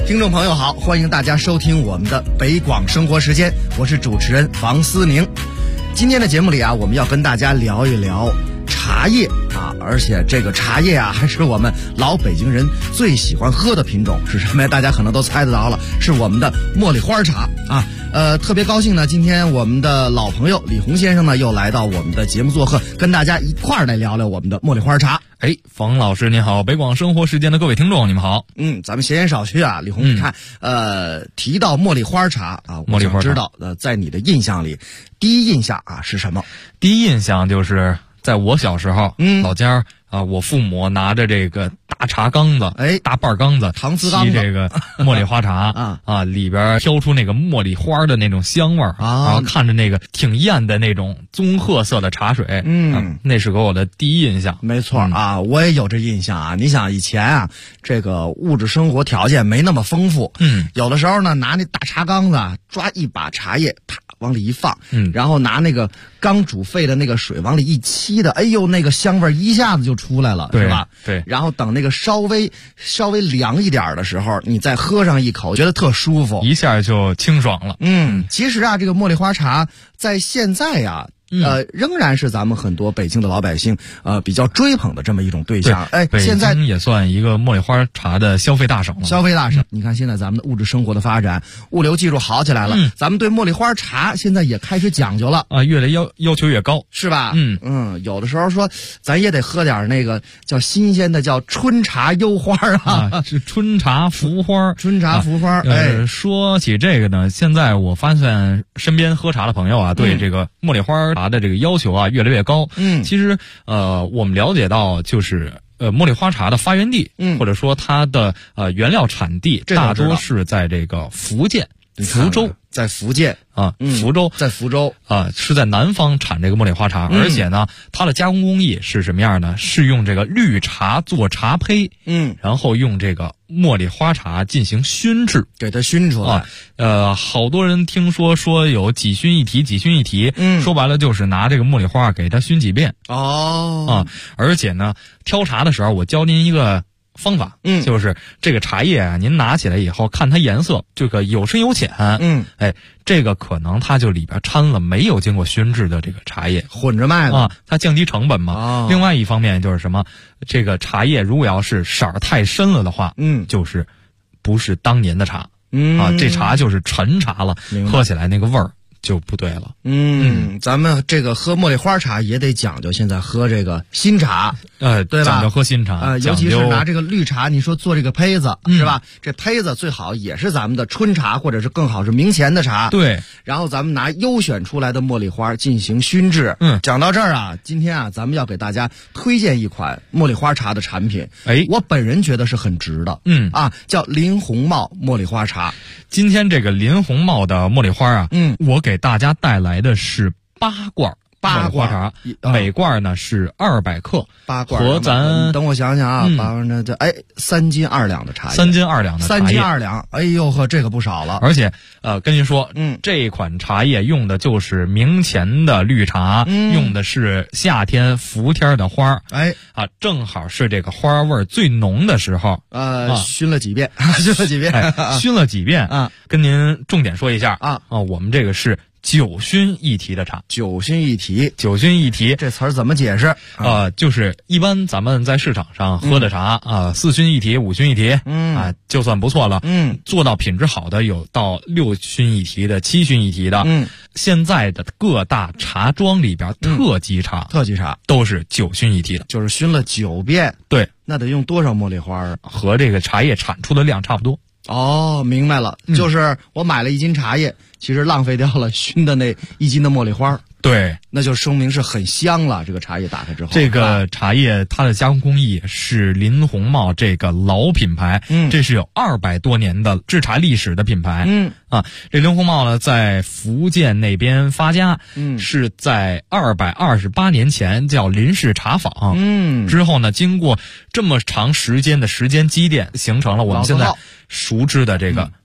听众朋友好，欢迎大家收听我们的北广生活时间，我是主持人房思宁。今天的节目里啊，我们要跟大家聊一聊茶叶啊，而且这个茶叶啊，还是我们老北京人最喜欢喝的品种，是什么呀？大家可能都猜得到了，是我们的茉莉花茶啊。特别高兴呢，今天我们的老朋友李红先生呢，又来到我们的节目做客，跟大家一块儿来聊聊我们的茉莉花茶。 冯老师您好，北广生活时间的各位听众你们好。 咱们闲言少叙啊，李红，你看，提到茉莉花茶啊，我想知道，在你的印象里，第一印象啊是什么？ 第一印象就是在我小时候，老家啊，我父母拿着这个大茶缸子，大半缸子， 搪瓷缸子， 沏这个茉莉花茶啊，里边飘出那个茉莉花的那种香味儿啊，然后看着那个挺艳的那种棕褐色的茶水，那是给我的第一印象。 没错啊，我也有这印象啊。你想以前啊，这个物质生活条件没那么丰富，有的时候呢，拿那大茶缸子抓一把茶叶，啪往里一放，然后拿那个刚煮沸的那个水往里一沏的，哎呦，那个香味一下子就出来了，是吧？ 对。 然后等那个稍微凉一点的时候，你再喝上一口，觉得特舒服， 一下就清爽了。 其实啊，这个茉莉花茶在现在呀，仍然是咱们很多北京的老百姓比较追捧的这么一种对象。现在北京也算一个茉莉花茶的消费大省了。 消费大省，你看现在咱们的物质生活的发展，物流技术好起来了，咱们对茉莉花茶现在也开始讲究了啊，越来要求越高， 是吧？有的时候说咱也得喝点那个叫新鲜的，叫春茶幽花啊， 是春茶浮花， 春茶浮花。 说起这个呢，现在我发现身边喝茶的朋友啊，对这个茉莉花茶的这个要求啊越来越高。其实我们了解到就是茉莉花茶的发源地，或者说它的原料产地大多是在这个福建福州， 在福建啊，福州在福州啊，是在南方产这个茉莉花茶，而且呢，它的加工工艺是什么样呢？是用这个绿茶做茶胚，然后用这个茉莉花茶进行熏制， 给它熏出来。 好多人听说有几熏一提，说白了就是拿这个茉莉花给它熏几遍。而且呢，挑茶的时候我教您一个方法，就是这个茶叶啊，您拿起来以后看它颜色，这个有深有浅，这个可能它就里边掺了没有经过熏制的这个茶叶， 混着卖了它降低成本嘛。另外一方面就是什么，这个茶叶如果要是色儿太深了的话，就是不是当年的茶，这茶就是陈茶了，喝起来那个味儿就不对了。 咱们这个喝茉莉花茶也得讲究，现在喝这个新茶，对吧？ 讲究喝新茶， 尤其是拿这个绿茶，你说做这个胚子，是吧？这胚子最好也是咱们的春茶，或者是更好是明前的茶。 对。 然后咱们拿优选出来的茉莉花进行熏制。讲到这儿啊，今天啊，咱们要给大家推荐一款茉莉花茶的产品。我本人觉得是很值的。叫林红帽茉莉花茶。 今天这个林红帽的茉莉花啊，我给大家带来的是8罐茉莉花茶，每罐呢是200克 ，8罐和咱等我想想啊，8罐呢3斤2两的茶叶，3 斤2两的茶叶，3 斤2两，哎呦呵，这个不少了。 而且跟您说，这款茶叶用的就是明前的绿茶，用的是夏天伏天的花，正好是这个花味最浓的时候。 熏了几遍， 熏了几遍啊！跟您重点说一下我们这个是9熏一提的茶 ，9熏一提这词儿怎么解释？ 就是一般咱们在市场上喝的茶4熏一提、5熏一提，就算不错了。做到品质好的有到6熏一提的、7熏一提的。现在的各大茶庄里边，特级茶都是9熏一提的， 就是熏了9遍。 对， 那得用多少茉莉花？ 和这个茶叶产出的量差不多。 明白了，就是我买了1斤茶叶，其实浪费掉了熏的那1斤的茉莉花。 对， 那就说明是很香了。这个茶叶打开之后， 这个茶叶它的加工工艺是林红帽这个老品牌，这是有200多年的制茶历史的品牌。这林红帽呢，在福建那边发家，是在228年前叫林氏茶坊。之后呢，经过这么长时间的时间积淀，形成了我们现在熟知的这个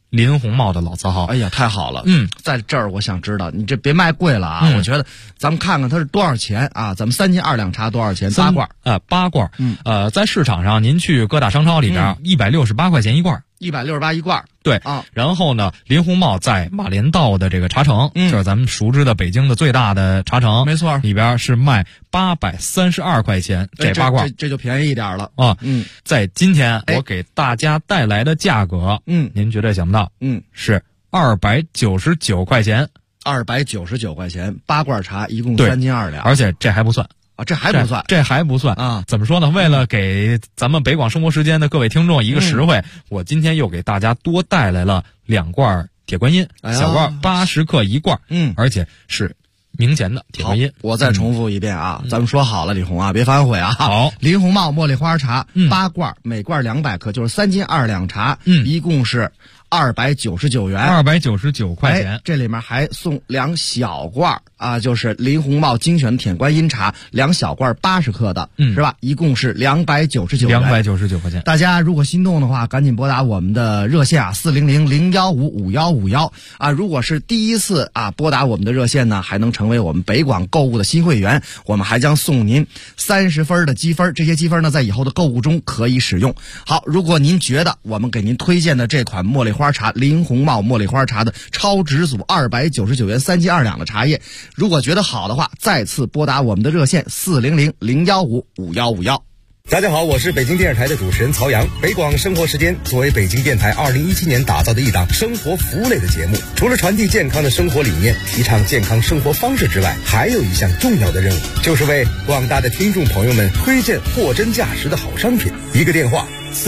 林红帽的老字号。 哎呀，太好了！在这儿我想知道，你这别卖贵了啊！我觉得咱们看看它是多少钱啊？咱们3斤2两茶多少钱？8罐 ，8罐。在市场上，您去各大商超里边，168块钱一罐。 168一罐， 对啊。 然后呢，林红帽在马连道的这个茶城，就是咱们熟知的北京的最大的茶城， 没错， 里边是卖832块钱这8罐， 这就便宜一点了啊。在今天我给大家带来的价格，您绝对想不到，是299块钱 ，299块钱，8罐茶一共3斤2两， 而且这还不算。 这还不算， 这还不算啊！ 怎么说呢？为了给咱们北广生活时间的各位听众一个实惠，我今天又给大家多带来了2罐铁观音，小罐80克一罐，而且是明前的铁观音。 我再重复一遍啊，咱们说好了，李红啊，别反悔啊。 好， 林红帽茉莉花茶8罐，每罐200克，就是3斤2两茶，一共是299元 ，299块钱。 这里面还送2小罐啊，就是林红帽精选铁观音茶2小罐80克的，是吧？一共是299元 ，299块钱。 大家如果心动的话，赶紧拨打我们的热线啊，400-015-5151啊。如果是第一次啊拨打我们的热线呢，还能成为我们北广购物的新会员，我们还将送您30分的积分，这些积分呢在以后的购物中可以使用。好，如果您觉得我们给您推荐的这款茉莉花茶林红帽茉莉花茶的超值组299元3斤2两的茶叶，如果觉得好的话，再次拨打我们的热线400-015-5151。 大家好，我是北京电视台的主持人曹阳。北广生活时间作为北京电台2017年打造的一档生活服务类的节目，除了传递健康的生活理念，提倡健康生活方式之外，还有一项重要的任务，就是为广大的听众朋友们推荐货真价实的好商品。一个电话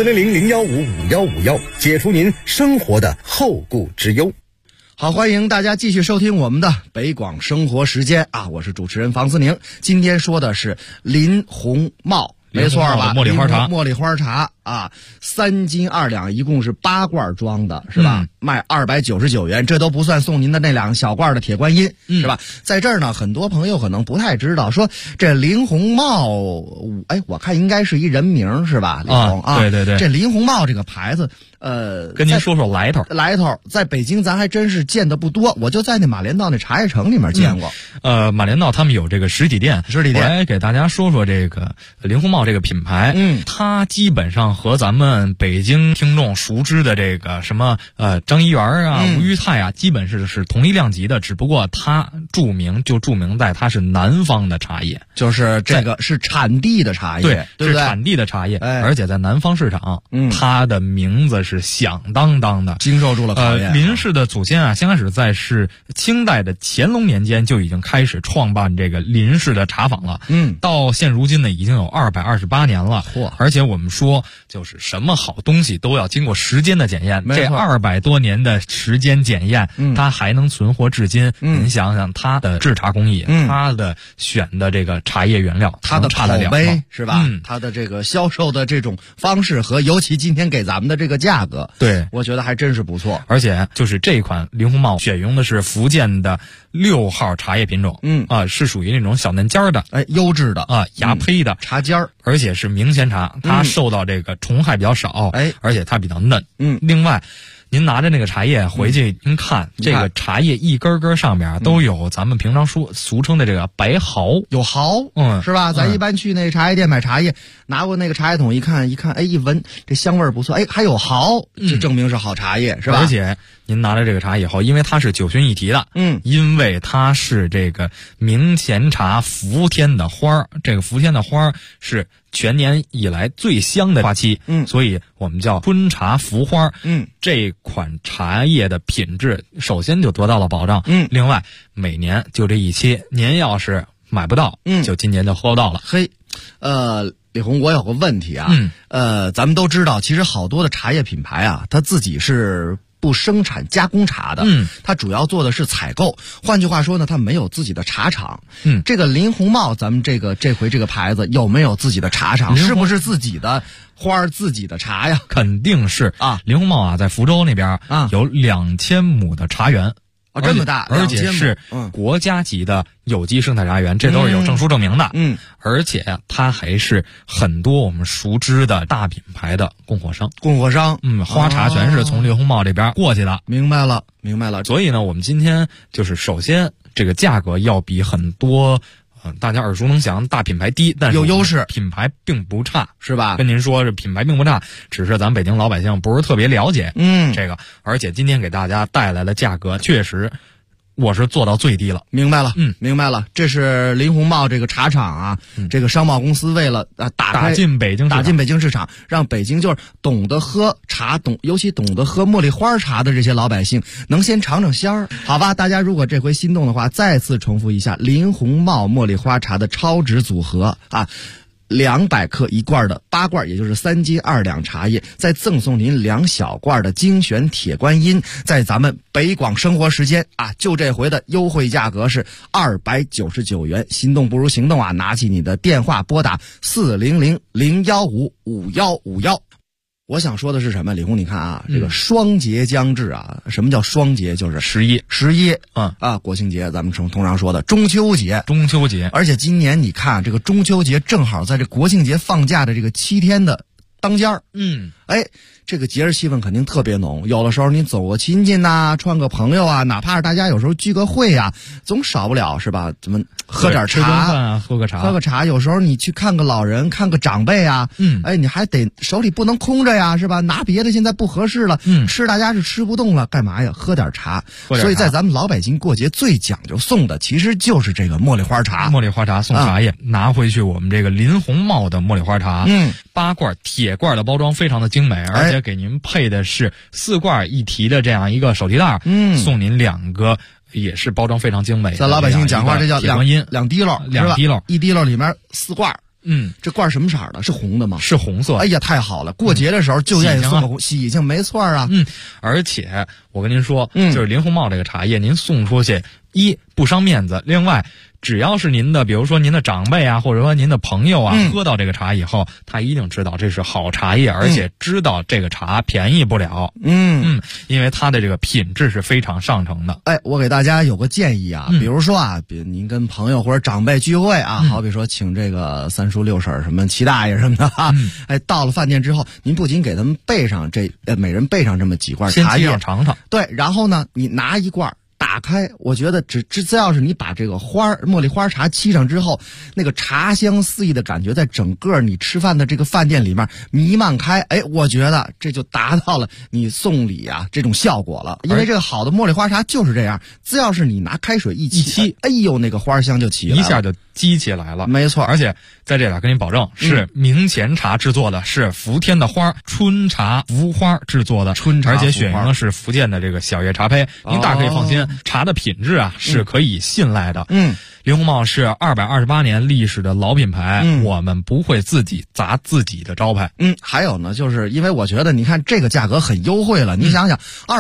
400-015-5151，解除您生活的后顾之忧。 好，欢迎大家继续收听我们的北广生活时间啊，我是主持人房思宁。今天说的是林红帽，没错吧？ 茉莉花茶， 茉莉花茶啊，3斤2两，一共是8罐装的，是吧？卖299元，这都不算送您的那2小罐的铁观音，是吧？在这儿呢，很多朋友可能不太知道，说这林红帽，我看应该是一人名，是吧？李红啊， 对对对， 这林红帽这个牌子。 跟您说说来头， 在北京咱还真是见的不多，我就在那马连道那茶叶城里面见过。 马连道他们有这个实体店，我来给大家说说这个林红帽这个品牌。它基本上和咱们北京听众熟知的这个什么张一元啊、吴裕泰啊，基本是同一量级的，只不过它著名在它是南方的茶叶， 就是这个是产地的茶叶，对不对？ 是产地的茶叶，而且在南方市场，它的名字是响当当的， 经受住了考验。 林氏的祖先啊，先开始在是清代的乾隆年间就已经开始创办这个林氏的茶坊了。到现如今呢，已经有228年了。而且我们说，就是什么好东西都要经过时间的检验。这200多年的时间检验，它还能存活至今。您想想，它的制茶工艺，它的选的这个茶叶原料， 它的口碑是吧？它的这个销售的这种方式和尤其今天给咱们的这个价格。 对， 我觉得还真是不错。 而且就是这款林红帽选用的是福建的6号茶叶品种，是属于那种小嫩尖儿的， 优质的啊，芽胚的茶尖儿， 而且是明前茶，它受到这个虫害比较少，而且它比较嫩。另外，您拿着那个茶叶回去，您看这个茶叶一根根上面都有咱们平常俗称的这个白毫， 有毫，是吧？咱一般去那茶叶店买茶叶，拿过那个茶叶桶一看，一闻这香味不错，还有毫，就证明是好茶叶，是吧？ 而且您拿着这个茶以后，因为它是9熏一提的，因为它是这个明前茶伏天的花儿，这个伏天的花儿是全年以来最香的花期，所以我们叫春茶伏花。这款茶叶的品质首先就得到了保障，另外每年就这一期，您要是买不到，就今年就喝不到了。 李红，我有个问题啊，咱们都知道，其实好多的茶叶品牌啊，它自己是不生产加工茶的，它主要做的是采购。换句话说呢，它没有自己的茶厂。这个林红帽，咱们这回这个牌子有没有自己的茶厂？是不是自己的花自己的茶呀？ 肯定是啊。林红帽啊，在福州那边有2000亩的茶园。 这么大， 而且是国家级的有机生态茶园，这都是有证书证明的。而且它还是很多我们熟知的大品牌的供货商。花茶全是从林鸿茂这边过去的。 明白了。 所以呢，我们今天就是首先这个价格要比很多大家耳熟能详大品牌低，但是有优势， 品牌并不差， 是吧？ 跟您说，这品牌并不差，只是咱北京老百姓不是特别了解这个。而且今天给大家带来的价格确实我是做到最低了。 明白了。这是林鸿茂这个茶厂啊，这个商贸公司为了打进北京市场，让北京就是懂得喝茶，尤其懂得喝茉莉花茶的这些老百姓能先尝尝鲜儿。好吧，大家如果这回心动的话，再次重复一下林鸿茂茉莉花茶的超值组合啊。200克一罐的8罐，也就是3斤2两茶叶，再赠送您2小罐的精选铁观音，在咱们北广生活时间啊，就这回的优惠价格是299元。心动不如行动啊！拿起你的电话拨打400-015-5151。我想说的是什么？李红，你看啊，这个双节将至啊，什么叫双节？就是11，国庆节，咱们通常说的中秋节，而且今年你看这个中秋节正好在这国庆节放假的这个7天的当间儿，这个节日气氛肯定特别浓。有的时候你走个亲戚呐，串个朋友啊，哪怕是大家有时候聚个会啊，总少不了是吧？怎么喝点茶， 吃顿饭啊，喝个茶。有时候你去看个老人，看个长辈啊，你还得手里不能空着呀，是吧？拿别的现在不合适了，吃大家是吃不动了，干嘛呀？喝点茶。所以在咱们老北京过节最讲究送的，其实就是这个茉莉花茶。 茉莉花茶送茶叶，拿回去我们这个林鸿茂的茉莉花茶，8罐铁罐的包装非常的精美，而且给您配的是4罐一提的这样一个手提袋，送您2个也是包装非常精美的。 在老百姓讲话，这叫 2 滴漏，一滴漏里面4罐。这罐什么色的？是红的吗？ 是红色。 哎呀，太好了！过节的时候就愿意送个红喜庆，没错啊。 而且我跟您说，就是林鸿茂这个茶叶，您送出去不伤面子，另外只要是您的，比如说您的长辈啊，或者说您的朋友啊，喝到这个茶以后，他一定知道这是好茶叶，而且知道这个茶便宜不了。因为它的这个品质是非常上乘的。 我给大家有个建议啊，比如说啊，您跟朋友或者长辈聚会啊，好比说请这个3叔6婶什么齐大爷什么的啊，到了饭店之后，您不仅给他们备上每人备上这么几罐茶叶， 先尝尝。 对，然后呢，你拿一罐。打开，我觉得只要是你把这个茉莉花茶沏上之后，那个茶香四溢的感觉在整个你吃饭的这个饭店里面弥漫开，我觉得这就达到了你送礼啊这种效果了。因为这个好的茉莉花茶就是这样，只要是你拿开水一沏，那个花香就起来了， 一下就激起来了。 没错， 而且在这里跟您保证是明前茶制作的，是福天的花春茶福花制作的春茶，而且选用的是福建的这个小叶茶胚，您大可以放心。茶的品质啊是可以信赖的。林鸿茂是228年历史的老品牌，我们不会自己砸自己的招牌。 还有呢，就是因为我觉得你看这个价格很优惠了，你想想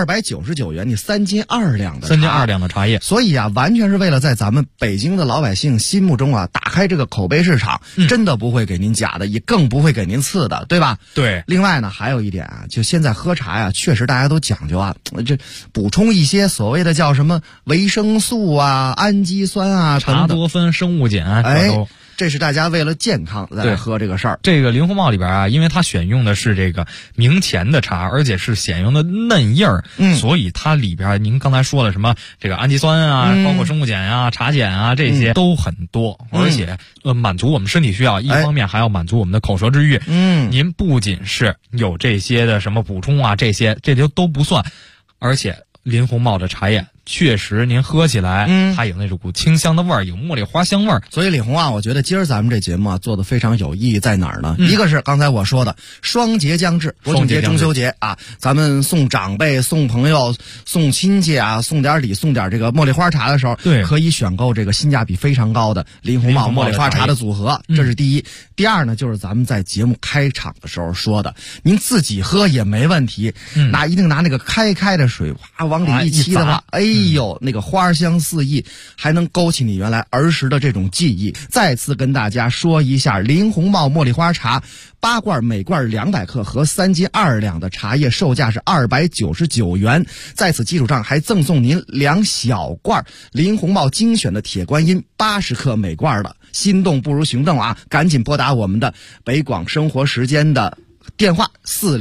299元，你3斤2两的茶叶， 所以啊，完全是为了在咱们北京的老百姓心目中啊打开这个口碑市场，真的不会给您假的，也更不会给您次的，对吧？ 对。 另外呢，还有一点啊，就现在喝茶呀，确实大家都讲究啊，这补充一些所谓的叫什么维生素啊、氨基酸啊。 茶多酚、生物碱， 这是大家为了健康在喝这个事儿。 这个林鸿茂里边啊，因为它选用的是这个明前的茶，而且是选用的嫩叶儿，所以它里边您刚才说了什么这个氨基酸啊，包括生物碱啊、茶碱啊，这些都很多，而且满足我们身体需要，一方面还要满足我们的口舌之欲。您不仅是有这些的什么补充啊，这就都不算，而且林鸿茂的茶叶确实您喝起来它有那种股清香的味儿，有茉莉花香味儿。 所以李红啊，我觉得今儿咱们这节目啊做的非常有意义，在哪儿呢？一个是刚才我说的双节将至，国庆节、中秋节啊，咱们送长辈、送朋友、送亲戚啊，送点礼、送点这个茉莉花茶的时候，可以选购这个性价比非常高的林鸿茂茉莉花茶的组合，这是第一。第二呢，就是咱们在节目开场的时候说的，您自己喝也没问题，一定拿那个开的水往里一沏的话， 呦，那个花香四溢，还能勾起你原来儿时的这种记忆。再次跟大家说一下，林红帽茉莉花茶8罐，每罐200克和3斤2两的茶叶，售价是299元。在此基础上，还赠送您2小罐林红帽精选的铁观音80克每罐的。心动不如行动啊！赶紧拨打我们的北广生活时间的电话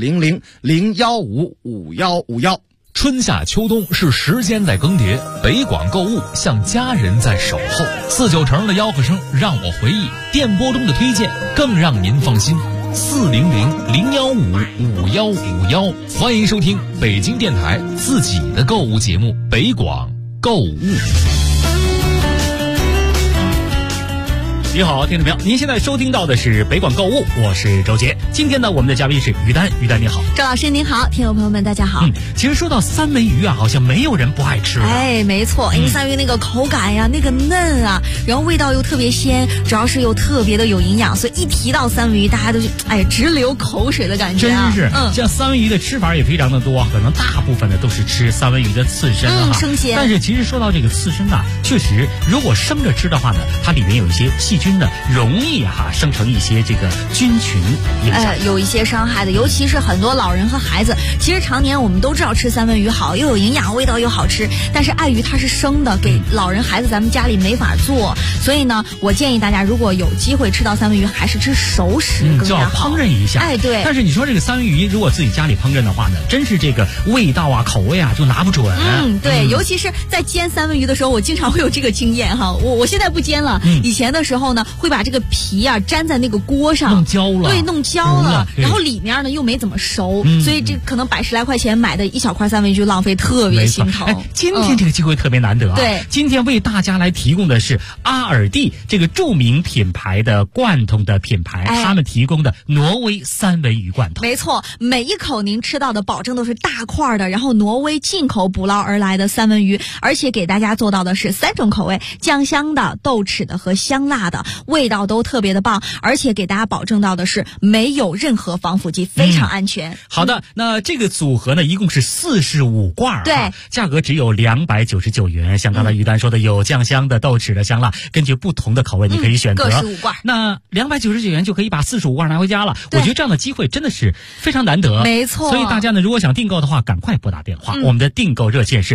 400-015-5151。 春夏秋冬是时间在更迭，北广购物像家人在守候。49城的吆喝声让我回忆，电波中的推荐更让您放心。400-015-5151，欢迎收听北京电台自己的购物节目北广购物。 你好，听众朋友，您现在收听到的是北广购物，我是周杰。今天呢，我们的嘉宾是于丹，于丹你好。 周老师您好，听众朋友们大家好。 其实说到三文鱼啊，好像没有人不爱吃的。 哎，没错，因为三文鱼那个口感呀，那个嫩啊，然后味道又特别鲜，主要是又特别的有营养，所以一提到三文鱼，大家都是直流口水的感觉啊。 真是，像三文鱼的吃法也非常的多，可能大部分的都是吃三文鱼的刺身啊， 生鲜。 但是其实说到这个刺身啊，确实如果生着吃的话呢，它里面有一些细菌呢，容易生成一些这个菌群影响， 有一些伤害的，尤其是很多老人和孩子。其实常年我们都知道吃三文鱼好，又有营养，味道又好吃，但是碍于它是生的，给老人孩子咱们家里没法做，所以呢，我建议大家如果有机会吃到三文鱼，还是吃熟食更就要烹饪一下。 对。 但是你说这个三文鱼，如果自己家里烹饪的话呢，真是这个味道啊、口味啊就拿不准。 对，尤其是在煎三文鱼的时候，我经常会有这个经验哈。我现在不煎了，以前的时候呢，会把这个皮啊粘在那个锅上， 弄焦了。 对，弄焦了，然后里面呢又没怎么熟，所以这可能100-10来块钱买的一小块三文鱼就浪费，特别心疼。 今天这个机会特别难得啊！ 对， 今天为大家来提供的是阿尔蒂这个著名品牌的罐头的品牌，他们提供的挪威三文鱼罐头。 没错，每一口您吃到的保证都是大块的，然后挪威进口捕捞而来的三文鱼，而且给大家做到的是3种口味，酱香的、豆豉的和香辣的，味道都特别的棒，而且给大家保证到的是没有任何防腐剂，非常安全。 好的，那这个组合呢，一共是45罐， 对， 价格只有299元。像刚才于丹说的，有酱香的、豆豉的、香辣，根据不同的口味你可以选择。 各15罐， 那299元就可以把45罐拿回家了。我觉得这样的机会真的是非常难得， 没错。 所以大家呢，如果想订购的话，赶快拨打电话，我们的订购热线是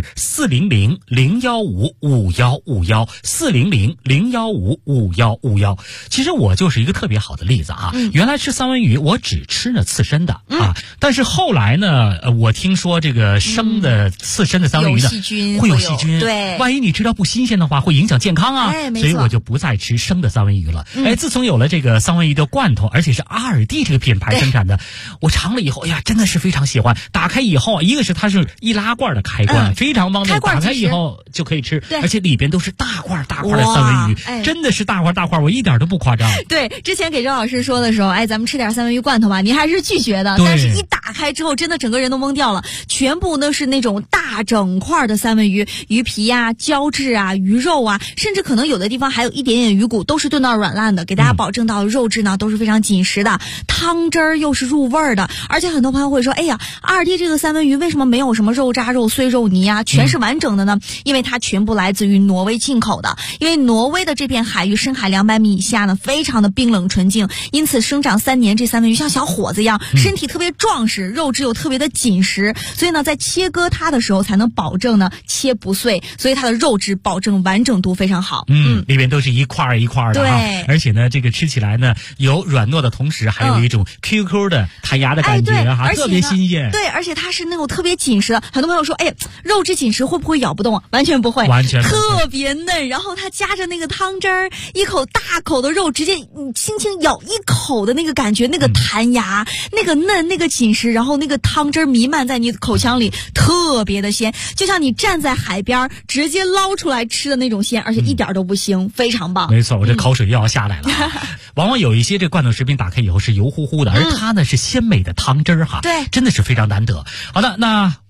400-015-5151 400-015-5151。其实我就是一个特别好的例子啊。原来吃三文鱼我只吃那刺身的但是后来呢，我听说这个生的刺身的三文鱼呢会有细菌， 对， 万一你吃到不新鲜的话会影响健康啊，所以我就不再吃生的三文鱼了。自从有了这个三文鱼的罐头，而且是阿尔蒂这个品牌生产的，我尝了以后，真的是非常喜欢。打开以后，一个是它是易拉罐的开关，非常方便，打开以后就可以吃，而且里边都是大块的三文鱼，真的是大块，我一点都不夸张。 对，之前给周老师说的时候，咱们吃点三文鱼罐头吧，您还是拒绝的，但是一打开之后，真的整个人都懵掉了，全部呢是那种大整块的三文鱼，鱼皮啊、胶质啊、鱼肉啊，甚至可能有的地方还有一点点鱼骨，都是炖到软烂的，给大家保证到肉质呢都是非常紧实的，汤汁儿又是入味儿的。而且很多朋友会说，阿尔蒂这个三文鱼为什么没有什么肉渣、肉碎、肉泥啊，全是完整的呢？因为它全部来自于挪威进口的，因为挪威的这片海域深海200米以下呢，非常的冰冷纯净，因此生长3年，这三文鱼像小伙子一样，身体特别壮实，肉质又特别的紧实，所以呢，在切割它的时候才能保证呢切不碎，所以它的肉质保证完整度非常好。 里面都是一块一块的， 对， 而且呢，这个吃起来呢有软糯的同时，还有一种 QQ 的弹牙的感觉特别新鲜。 对，而且它是那种特别紧实的。很多朋友说，肉质紧实会不会咬不动啊？完全不会， 完全特别嫩。然后它夹着那个汤汁儿，一口大口的肉，直接你轻轻咬一口的那个感觉，那个弹牙，那个嫩，那个紧实，然后那个汤汁儿弥漫在你口腔里，特别的鲜，就像你站在海边直接捞出来吃的那种鲜，而且一点都不腥，非常棒。 没错，我这口水又要下来了。往往有一些这罐头食品打开以后是油乎乎的，而它呢是鲜美的汤汁儿对， 真的是非常难得。好的，那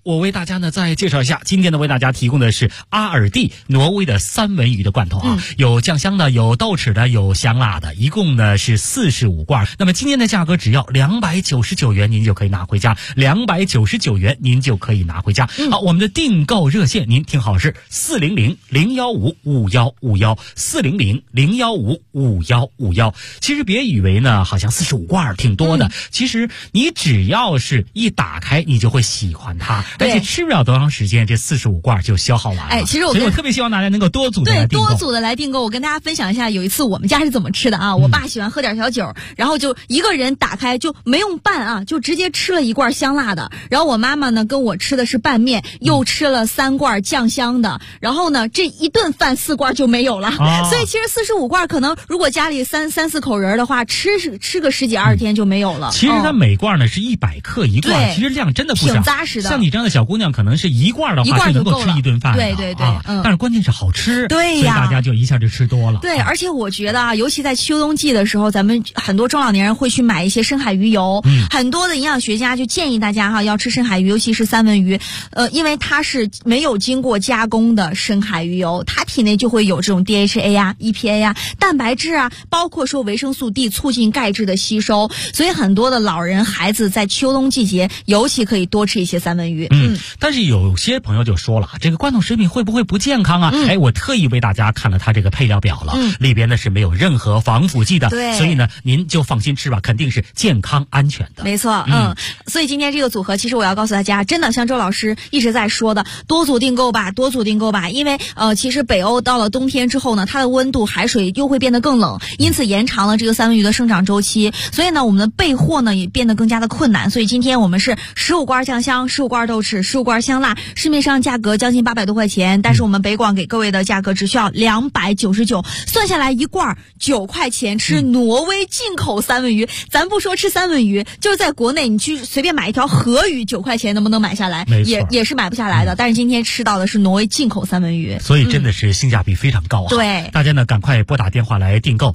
我为大家呢再介绍一下，今天呢为大家提供的是阿尔蒂挪威的三文鱼的罐头啊，有酱香的，有豆豉的，有香辣的，一共呢是45罐。那么今天的价格只要299元，您就可以拿回家，299元您就可以拿回家。好，我们的订购热线您听好是400-015-5151，400-015-5151。其实别以为呢好像45罐挺多的，其实你只要是一打开你就会喜欢它，而且吃不了多长时间这45罐就消耗完了。 其实所以我特别希望大家能够多组的来订购。 多组的来订购。我跟大家分享一下，有一次我们家是怎么吃的啊？我爸喜欢喝点小酒，然后就一个人打开就没用拌啊，就直接吃了一罐香辣的。然后我妈妈呢跟我吃的是拌面，又吃了3罐酱香的。然后呢这一顿饭4罐就没有了。所以其实45罐可能如果家里三四口人的话，吃个10几20天就没有了。 其实它每罐呢是100克一罐，其实量真的不小， 挺扎实的。 像你这样的小姑娘，可能是1罐的话就能够吃一顿饭。 对， 但是关键是好吃， 对呀， 所以大家就一下就吃多了。 对，而且我觉得啊，尤其在秋冬季的时候，咱们很多中老年人会去买一些深海鱼油。很多的营养学家就建议大家要吃深海鱼，尤其是三文鱼，因为它是没有经过加工的深海鱼油，它体内就会有这种 DHA 啊、EPA 啊、蛋白质啊，包括说维生素 D， 促进钙质的吸收。所以很多的老人、孩子在秋冬季节尤其可以多吃一些三文鱼。 但是有些朋友就说了，这个罐头食品会不会不健康啊？我特意为大家看了它这个配料表了，里边呢是没有任何防腐剂的，所以呢您就放心吃吧，肯定是健康安全的。 没错，所以今天这个组合，其实我要告诉大家，真的像周老师一直在说的，多组订购吧，因为其实北欧到了冬天之后呢，它的温度海水又会变得更冷，因此延长了这个三文鱼的生长周期，所以呢我们的备货呢也变得更加的困难。所以今天我们是15罐酱香、15罐豆豉、15罐香辣，市面上价格将近800多块钱，但是我们北广给各位的价格只需要299，算下来一罐9块钱，吃挪威进口三文鱼。咱不说吃三文鱼，就是在国内你去随便买一条河鱼9块钱能不能买下来？也是买不下来的。但是今天吃到的是挪威进口三文鱼， 所以真的是性价比非常高啊。 对， 大家呢赶快拨打电话来订购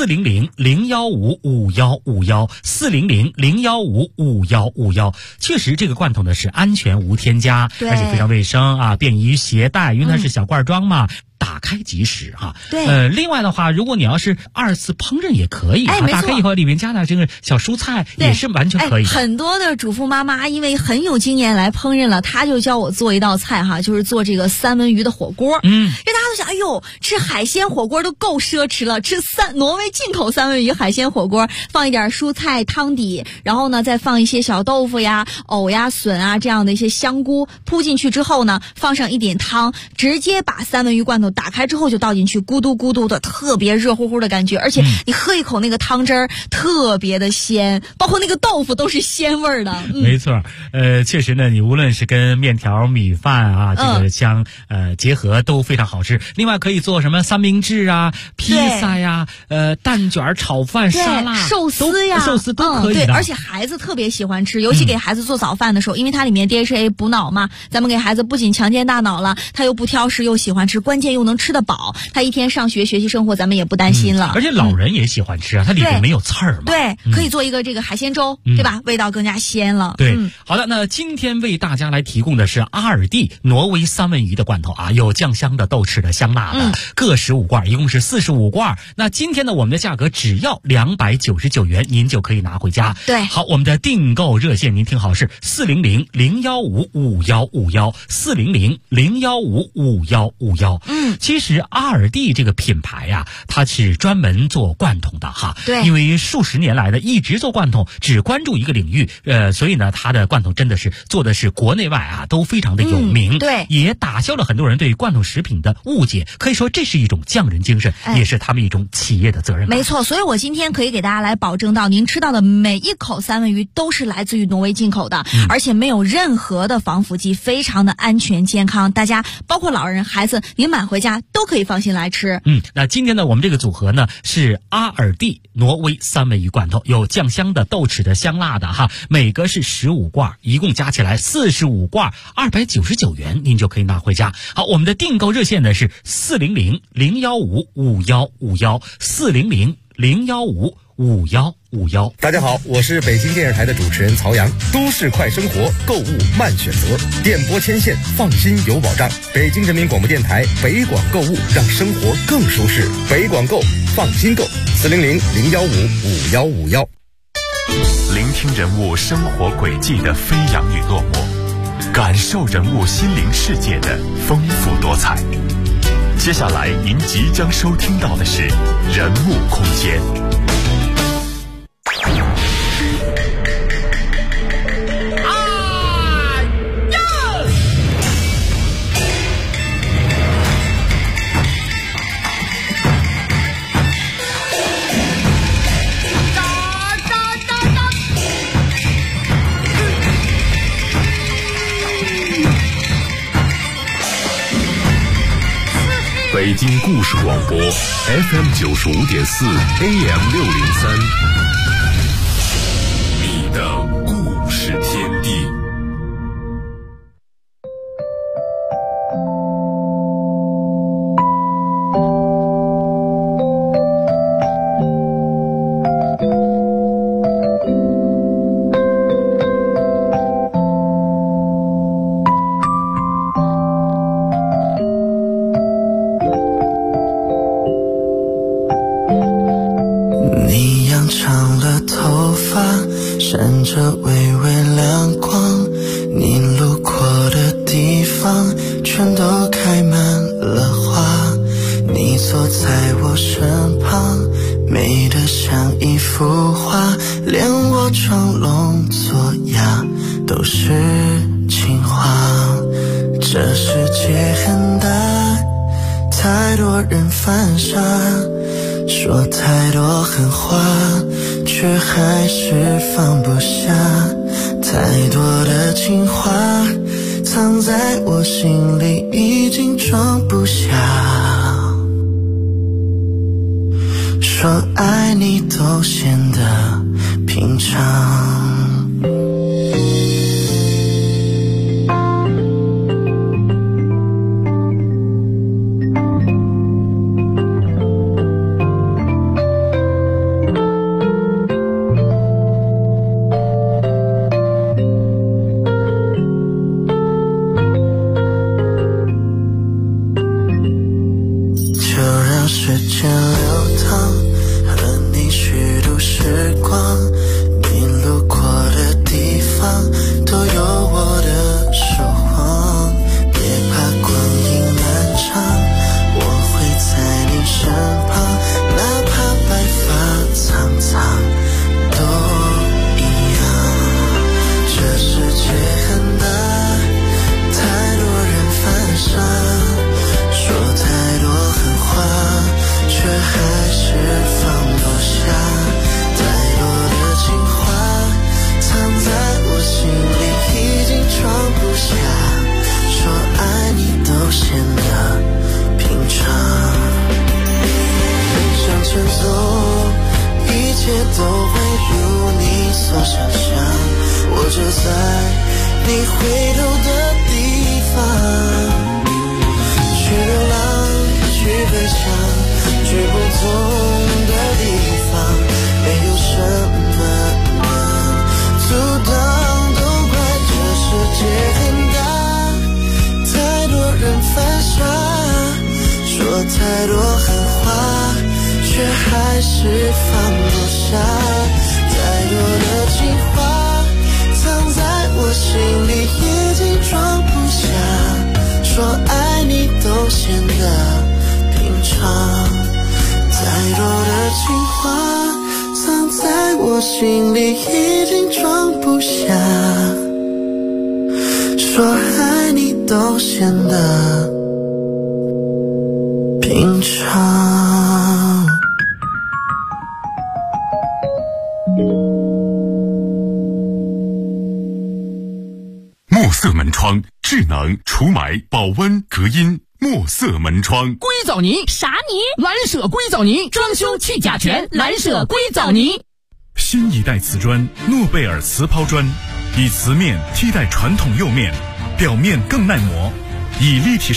400-015-5151，400-015-5151。确实这个罐头呢是安全无添加，而且非常卫生啊，便于携带，因为它是小罐装嘛。打开即食哈， 对。 另外的话，如果你要是2次烹饪也可以，打开以后里面加点这个小蔬菜也是完全可以。 很多的主妇妈妈因为很有经验来烹饪了，她就教我做一道菜哈，就是做这个三文鱼的火锅。因为大家都想，哎呦，吃海鲜火锅都够奢侈了，吃挪威进口三文鱼海鲜火锅，放一点蔬菜汤底，然后呢再放一些小豆腐呀、藕呀、笋啊这样的一些香菇铺进去之后呢，放上一点汤，直接把三文鱼罐头打开之后就倒进去，咕嘟咕嘟的，特别热乎乎的感觉，而且你喝一口那个汤汁儿特别的鲜，包括那个豆腐都是鲜味儿的。 没错，确实呢，你无论是跟面条、米饭啊，这个相结合都非常好吃。另外可以做什么三明治啊、披萨呀、蛋卷、炒饭、沙拉、 寿司呀、 寿司都可以的。 对，而且孩子特别喜欢吃，尤其给孩子做早饭的时候，因为它里面 DHA 补脑嘛，咱们给孩子不仅强健大脑了，他又不挑食又喜欢吃，关键又能吃得饱，他一天上学学习生活咱们也不担心了。 而且老人也喜欢吃啊，它里面没有刺儿嘛。 对，可以做一个这个海鲜粥，对吧？味道更加鲜了。 对，好的，那今天为大家来提供的是阿尔蒂挪威三文鱼的罐头啊，有酱香的、豆豉的、香辣的，各15罐，一共是45罐。那今天呢，我们的价格只要299元，您就可以拿回家。 对， 好，我们的订购热线您听好是400-015-5151，400-015-5151。其实阿尔蒂这个品牌呀，它是专门做罐头的哈。 对， 因为数十年来的一直做罐头，只关注一个领域，所以呢，它的罐头真的是做的是国内外啊都非常的有名。 对， 也打消了很多人对罐头食品的误解。可以说这是一种匠人精神，也是他们一种企业的责任。 没错，所以我今天可以给大家来保证到，您吃到的每一口三文鱼都是来自于挪威进口的，而且没有任何的防腐剂，非常的安全健康。大家包括老人、孩子，您买回家都可以放心来吃。 那今天呢，我们这个组合呢是阿尔蒂挪威三文鱼罐头，有酱香的、豆豉的、香辣的哈，每个是15罐，一共加起来45罐，299元，您就可以拿回家。好，我们的订购热线呢是400-015-5151，400-015-5151。 6151。 大家好，我是北京电视台的主持人曹阳。都市快生活，购物慢选择，电波牵线，放心有保障。北京人民广播电台北广购物，让生活更舒适。北广购，放心购，400-015-5151。 聆听人物生活轨迹的飞扬与落寞，感受人物心灵世界的丰富多彩。接下来您即将收听到的是人物空间。北京故事广播 FM 95.4 AM 603，你的故事天地。 闪着微微亮光，你路过的地方全都开满了花，你坐在我身旁，美得像一幅画，连我装聋作哑都是情话。这世界很大，太多人犯傻，说太多狠话，却还是放不下，太多的情话藏在我心里已经装不下，说爱你都显得平常。太多狠话，却还是放不下，太多的情话藏在我心里已经装不下，说爱你都显得平常，太多的情话藏在我心里已经装不下，说爱你都显得平常。 墨色门窗，智能除霾、保温、隔音。墨色门窗， 硅藻泥啥泥？ 蓝舍硅藻泥，装修去甲醛，蓝舍硅藻泥。 新一代瓷砖，诺贝尔瓷抛砖，以瓷面替代传统釉面，表面更耐磨，以立体